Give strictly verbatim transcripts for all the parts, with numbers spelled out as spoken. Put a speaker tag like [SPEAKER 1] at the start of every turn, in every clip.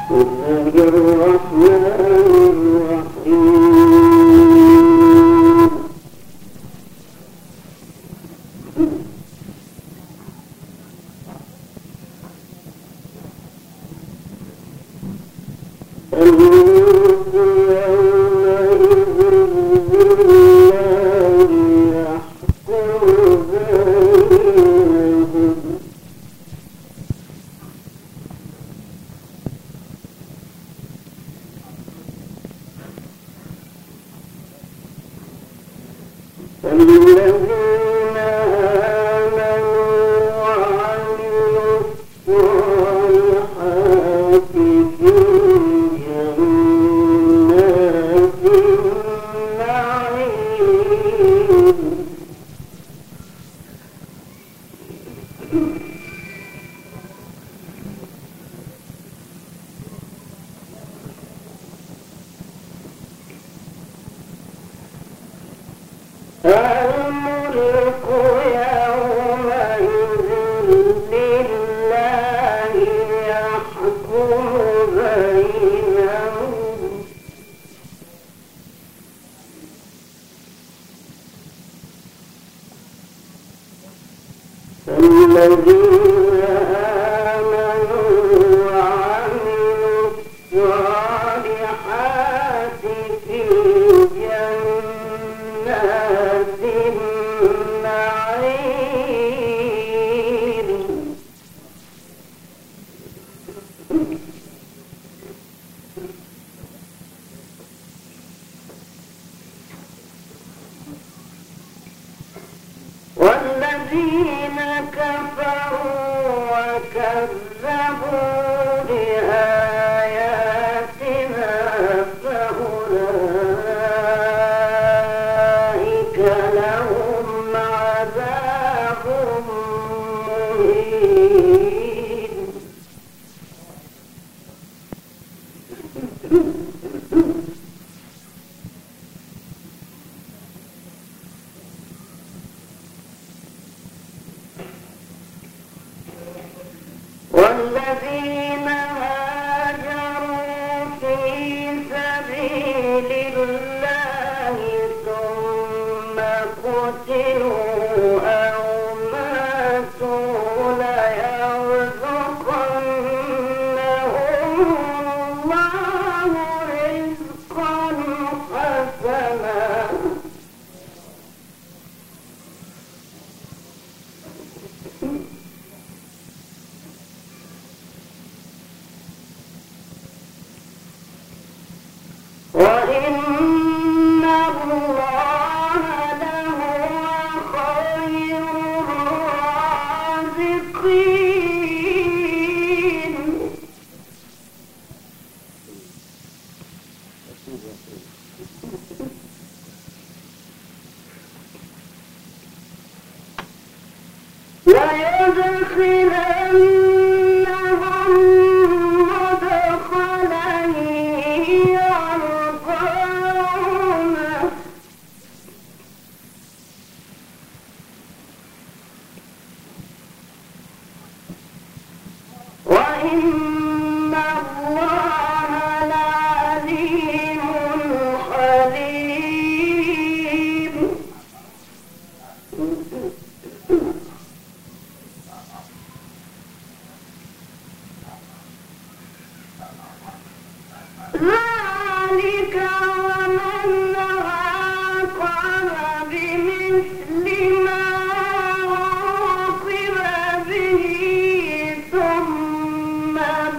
[SPEAKER 1] ما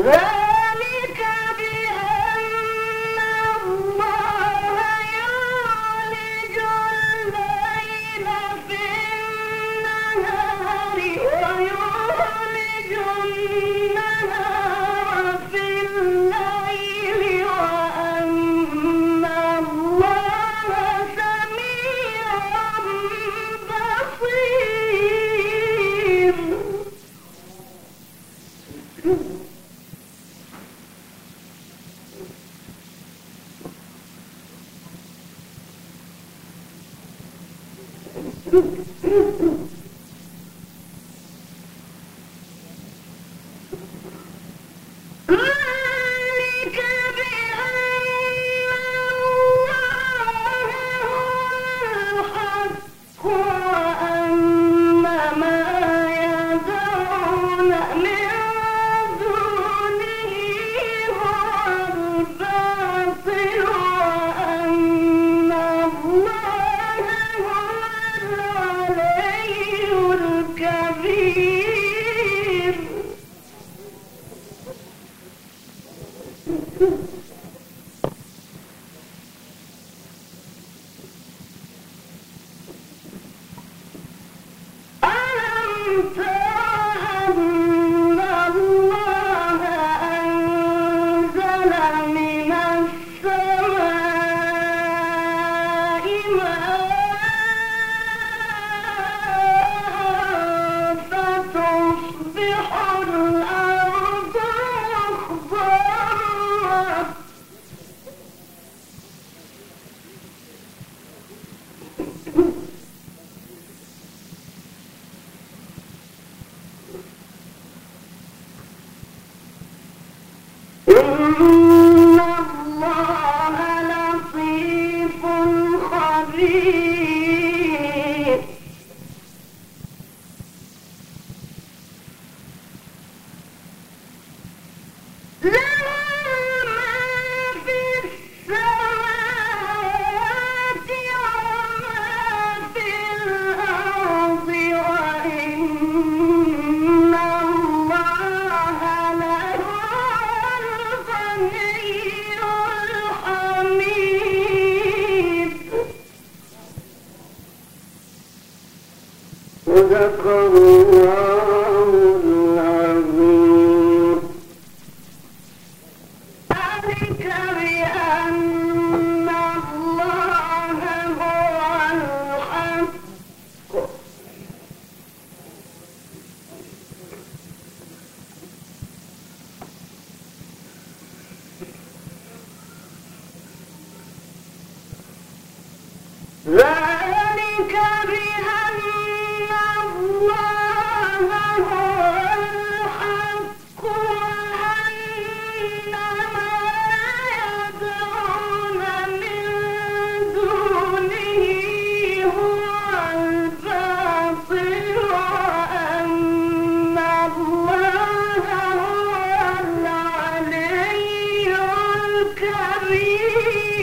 [SPEAKER 1] ذلك بأن الله يولج الليل في النهار ويولج النهار في الليل وأن الله سميع بصير. ذلك بأن الله هو الحق وأن ما يدعون من دونه هو الباطل وأن الله هو العلي الكبير. ألم تر أن الله أنزل من السماء ماء فتصبح الأرض مخضرة. إن الله لطيف خبير. له ما في السماوات وما في الأرض وإن الله لهو الغني الحميد. صدق الله العظيم. ذلك بأن الله هو الحق ذلك بأن الله هو الحق وأن ما يدعون من دونه هو الباطل وأن الله هو العلي الكبير.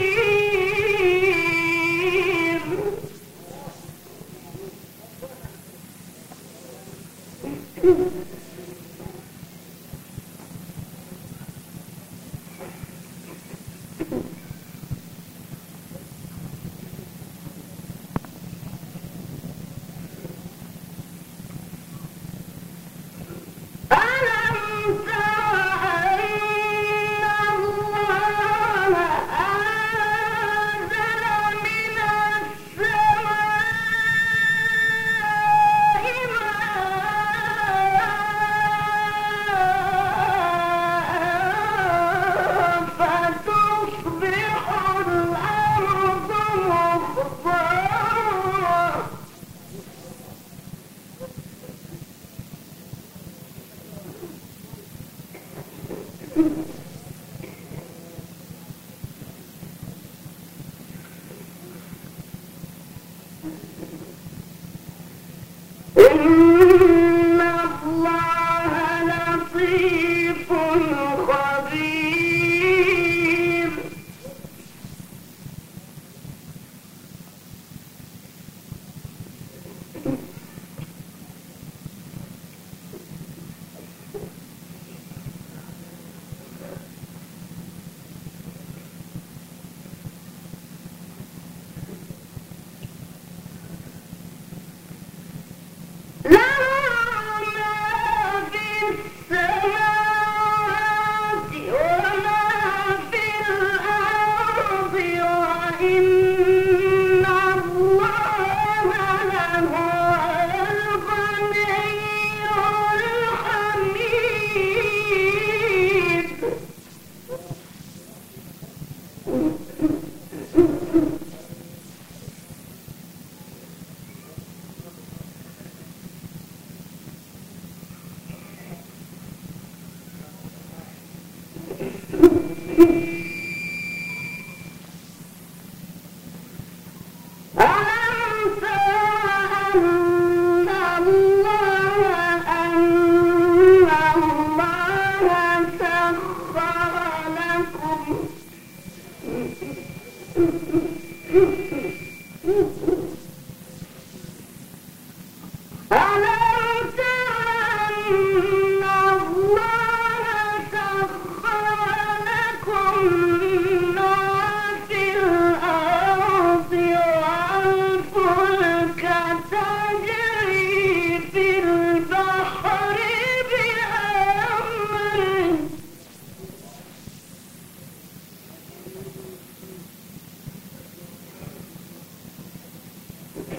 [SPEAKER 1] ألم تر أن الله أنزل من السماء ماء فتصبح الأرض مخضرة. إن الله لطيف خبير.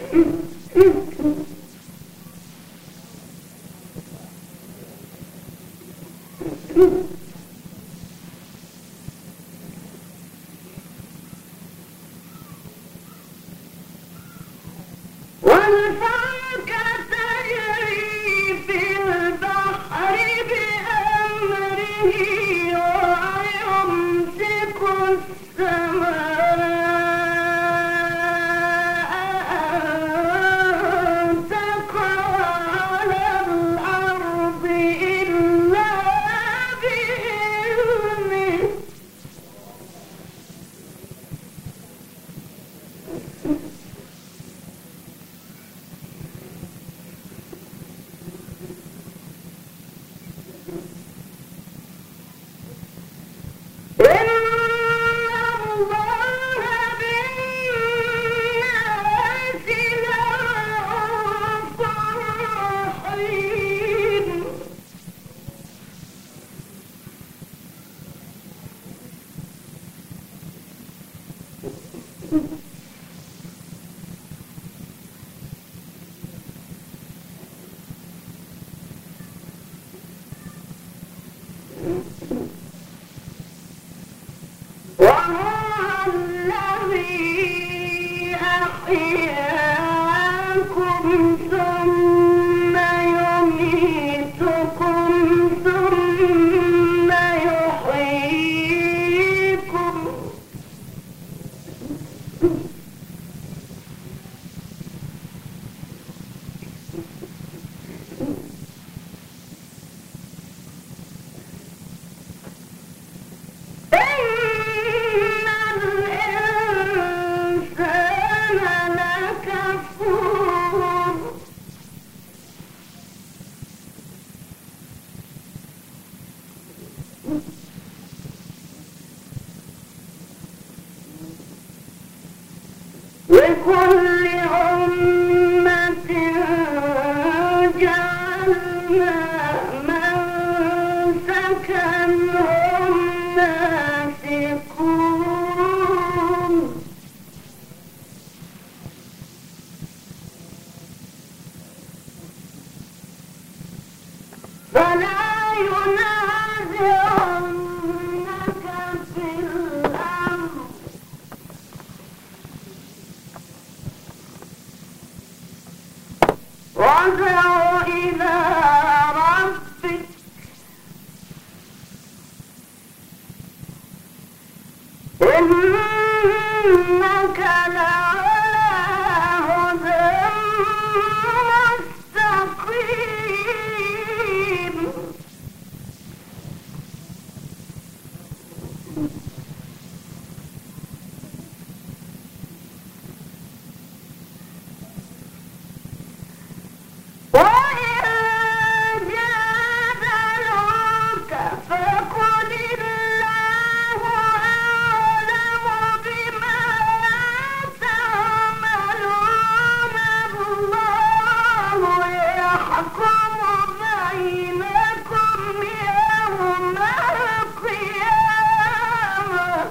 [SPEAKER 1] والفلك تجري في البحر بأمره ويمسك السماء أن تقع على الأرض إلا بإذنه وهو الذي أحياكم ثم يميتكم ثم يحييكم لكل أمة جعلنا منسكا هم ناسكوه فلا ينازعنك في الأمر وادع إلى ربك إنك لعلى هدى مستقيم وإن جادلوك فقل الله أعلم بما تعملون الله يحكم بينكم يوم القيامة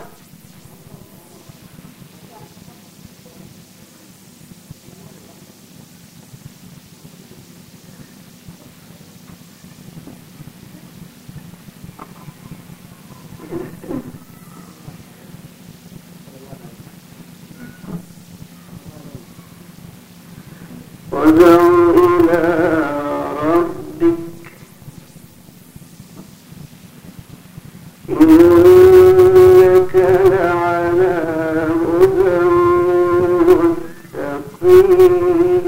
[SPEAKER 1] وادع إلى ربك إنك لعلى هدى مستقيم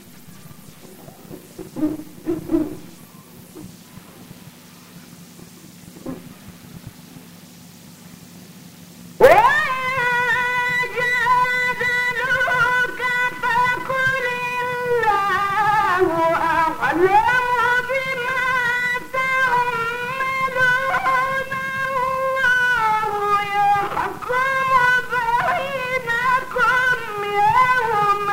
[SPEAKER 1] وجادلوك فقل الله أعلم بما تعملون الله يحكم بينكم يوم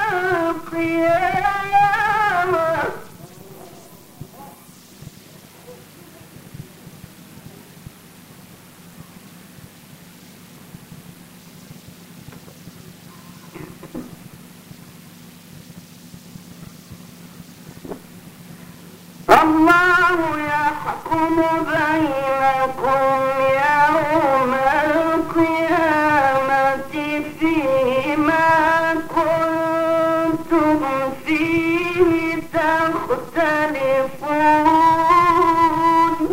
[SPEAKER 1] القيامة الله يحكم بينكم يوم القيامة فيما كنتم فيه تختلفون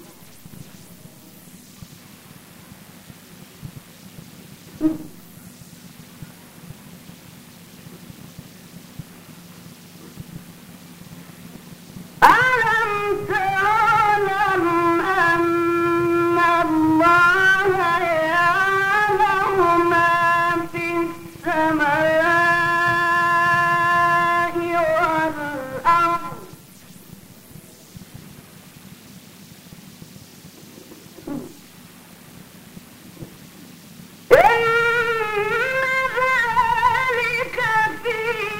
[SPEAKER 1] ألم تعلم أن الله يعلم ما في السماء والأرض إن ذلك في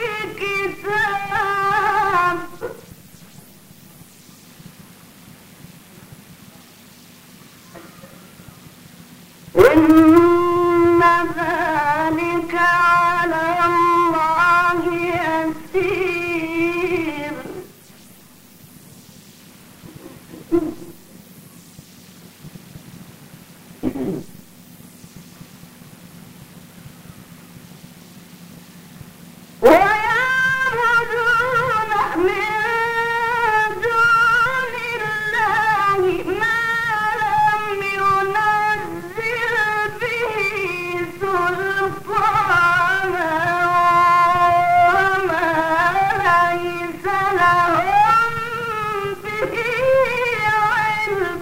[SPEAKER 1] كتاب إن ذلك على الله يسير ويعبدون من دون الله ما لم ينزل به سلطانا وما ليس لهم به علم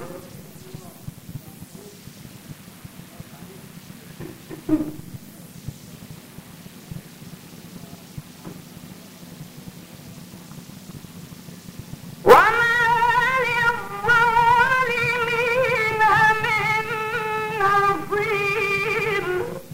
[SPEAKER 1] وما للظالمين من نصير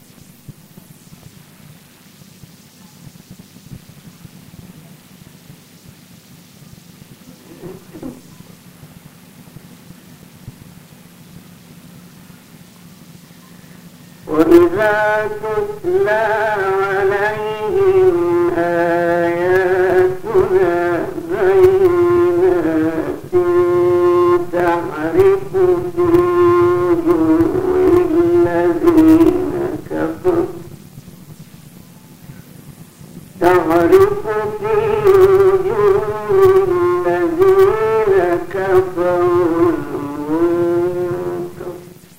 [SPEAKER 1] وإذا تتلى عليهم آياتنا بينات تعرف في وجوه الذين كفروا تعرف في وجوه الذين كفروا المنكر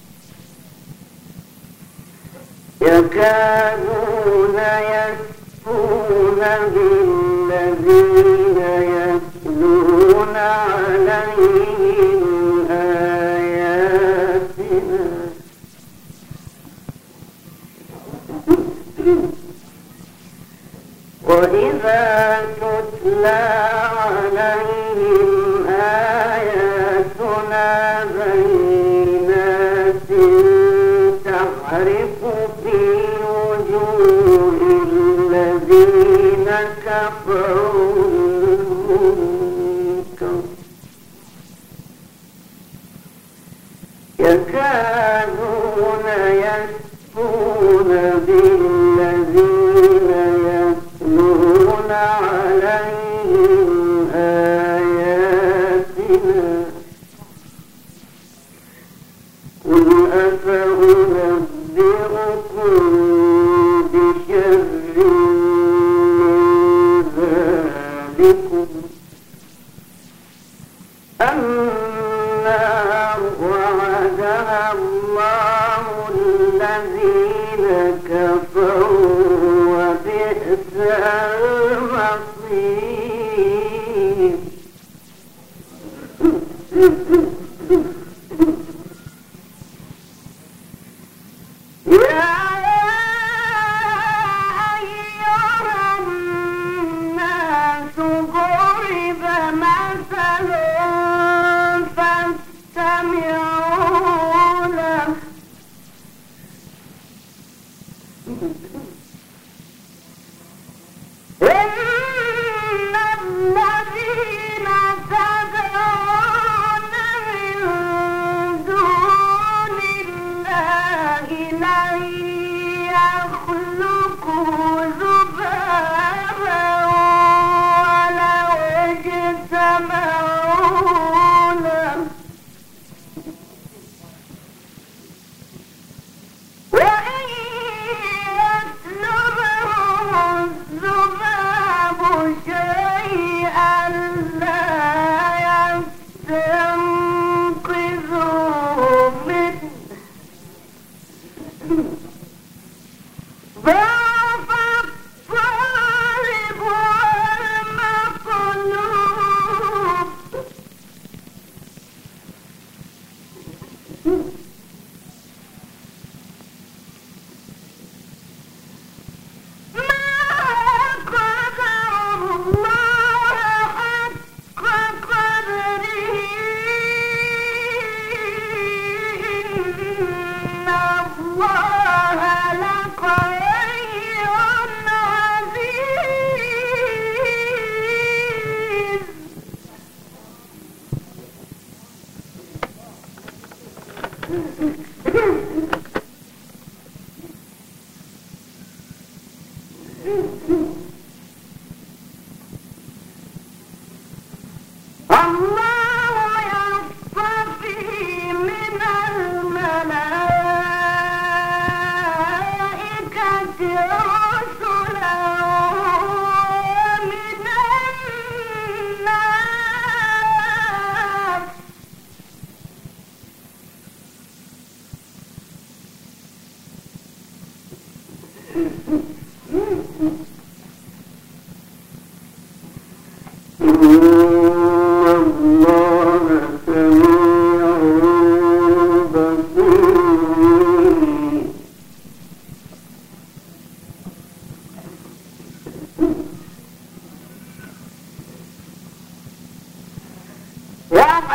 [SPEAKER 1] يكادون يسطون بالذين يتلون عليهم آياتنا وإذا تتلى عليهم آياتنا بينات تعرف في وجوه الذين كفروا المنكر يكادون يسطون بالذين يتلون عليهم آياتنا قل أفأنبئكم بشر من ذلكم النار وعدها الله الذين كفروا وبئس المصير يا أيها الناس ضرب مثل فاستمعوا له إن الذين تدعون من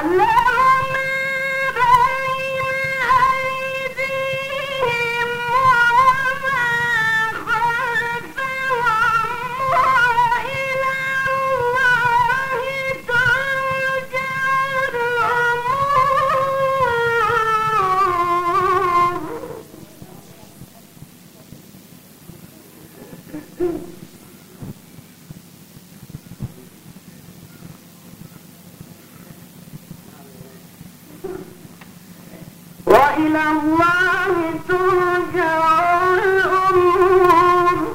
[SPEAKER 1] وإلى الله ترجع الأمور.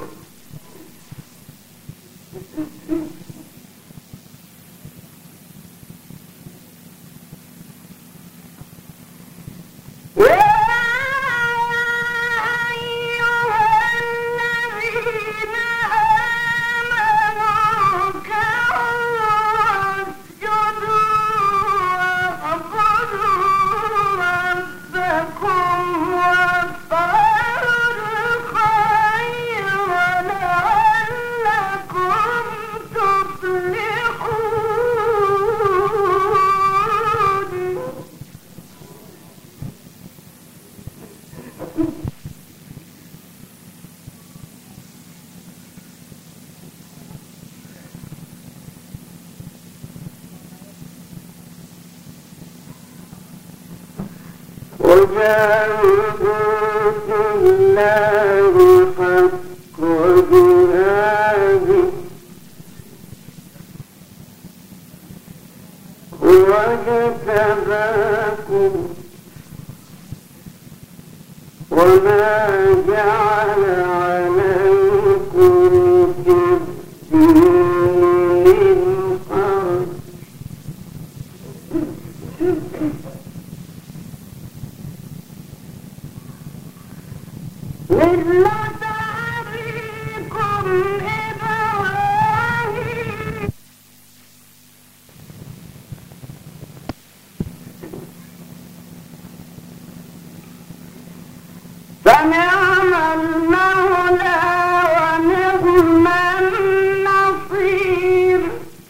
[SPEAKER 1] وجاهدوا في الله حق جهاده هو اجتباكم وما جعل عليكم في الدين من حرج ملة أبيكم إبراهيم فنعم المولى ونعم النصير.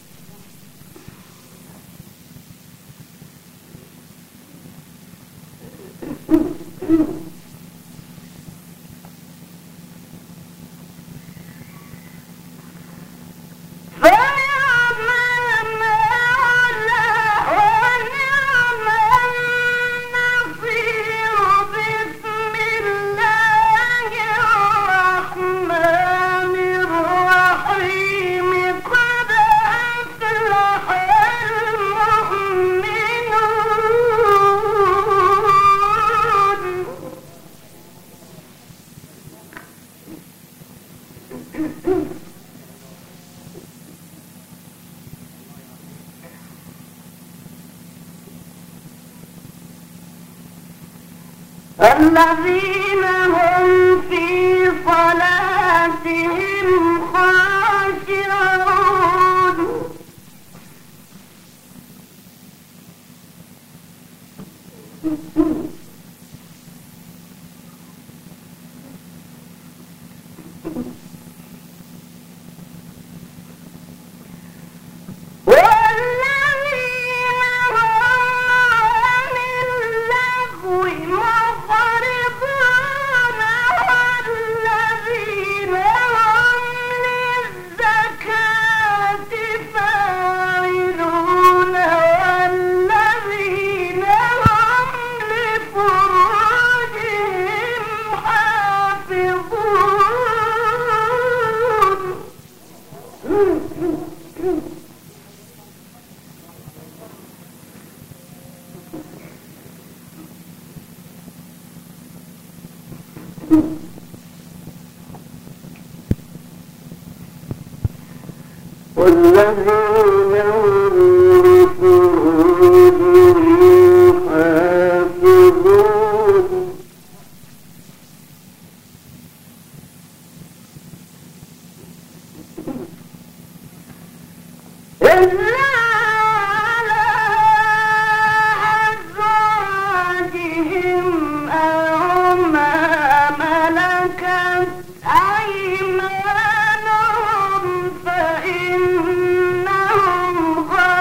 [SPEAKER 1] الذين هم في صلاتهم خاشعون والذين هم لفروجهم حافظون إلا على أزواجهم أو ما ملكت أيمانهم فإنهم غير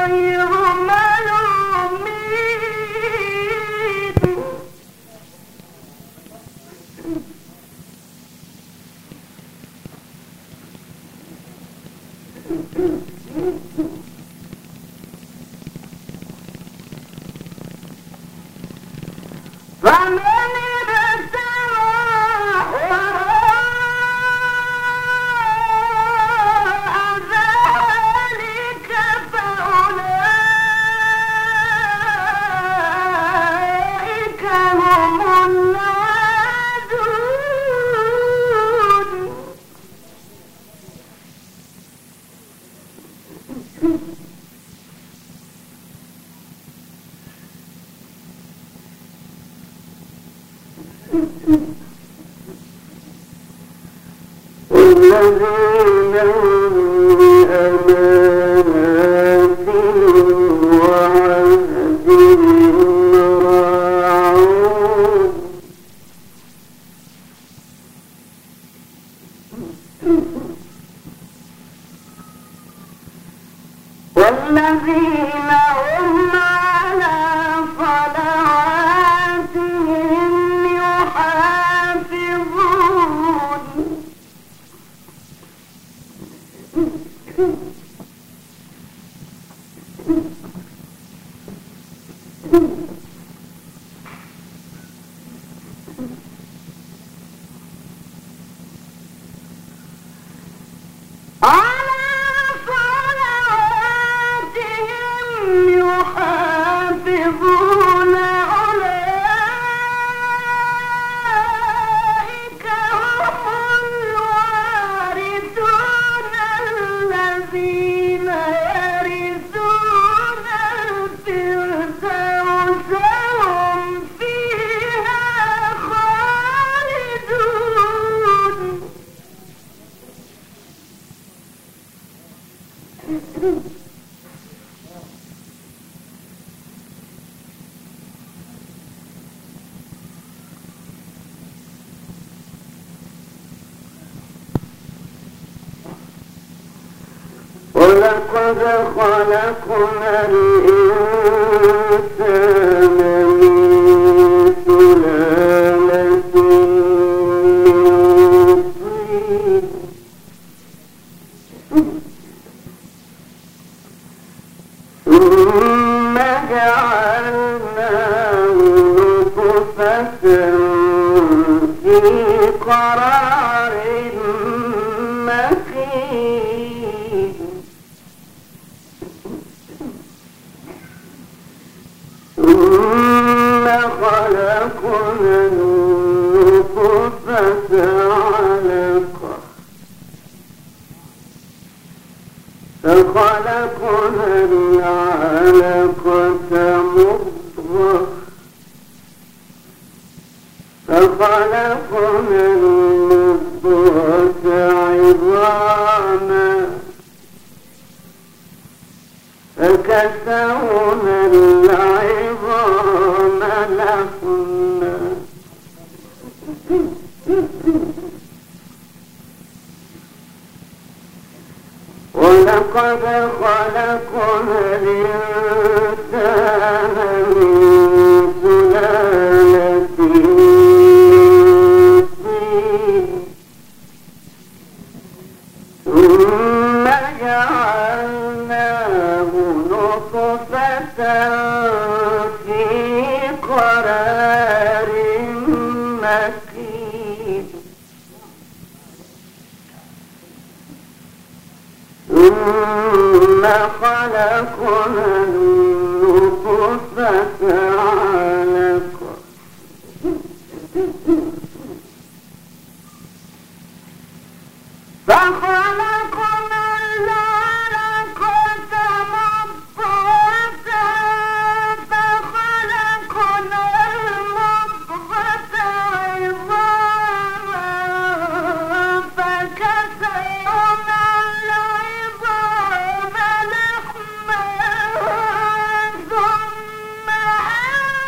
[SPEAKER 1] والذين هم على صلواتهم يحافظون يحافظون أولئك هم الوارثون الذين يرثون الفردوس هم فيها خالدون. ولقد خلقنا الإنسان من سلالة من طين ثم جعلناه نطفة في قرار مكين ثم خلقنا النطفة علقة فخلقنا العلقة مضغة فخلقنا المضغة عظاما فكسونا العظام لحما ولقد خلقنا الإنسان من سلالة من طين ثم جعلناه نطفة في قرار مكين ثم خلقنا النطفة علقة فخلقنا العلقة مضغة فخلقنا المضغة عظاما فكسونا العظام لحما ثم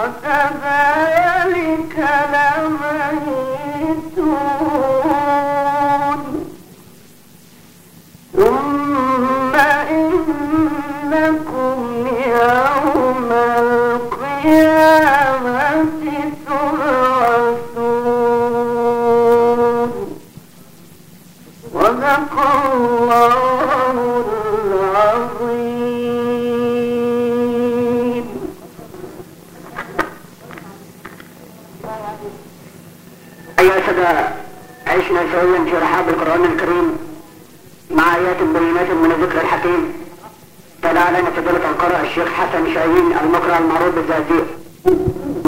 [SPEAKER 1] وكذلك لميتون ثم إنكم يوم القيامة تبعثون صدق الله العظيم.
[SPEAKER 2] أيها السادة، عشنا سويا في رحاب القرآن الكريم مع آيات بينات من الذكر الحكيم. تلا علينا فضيلة القارئ الشيخ حسن شاهين المقرأ المعروف بالزقازيق.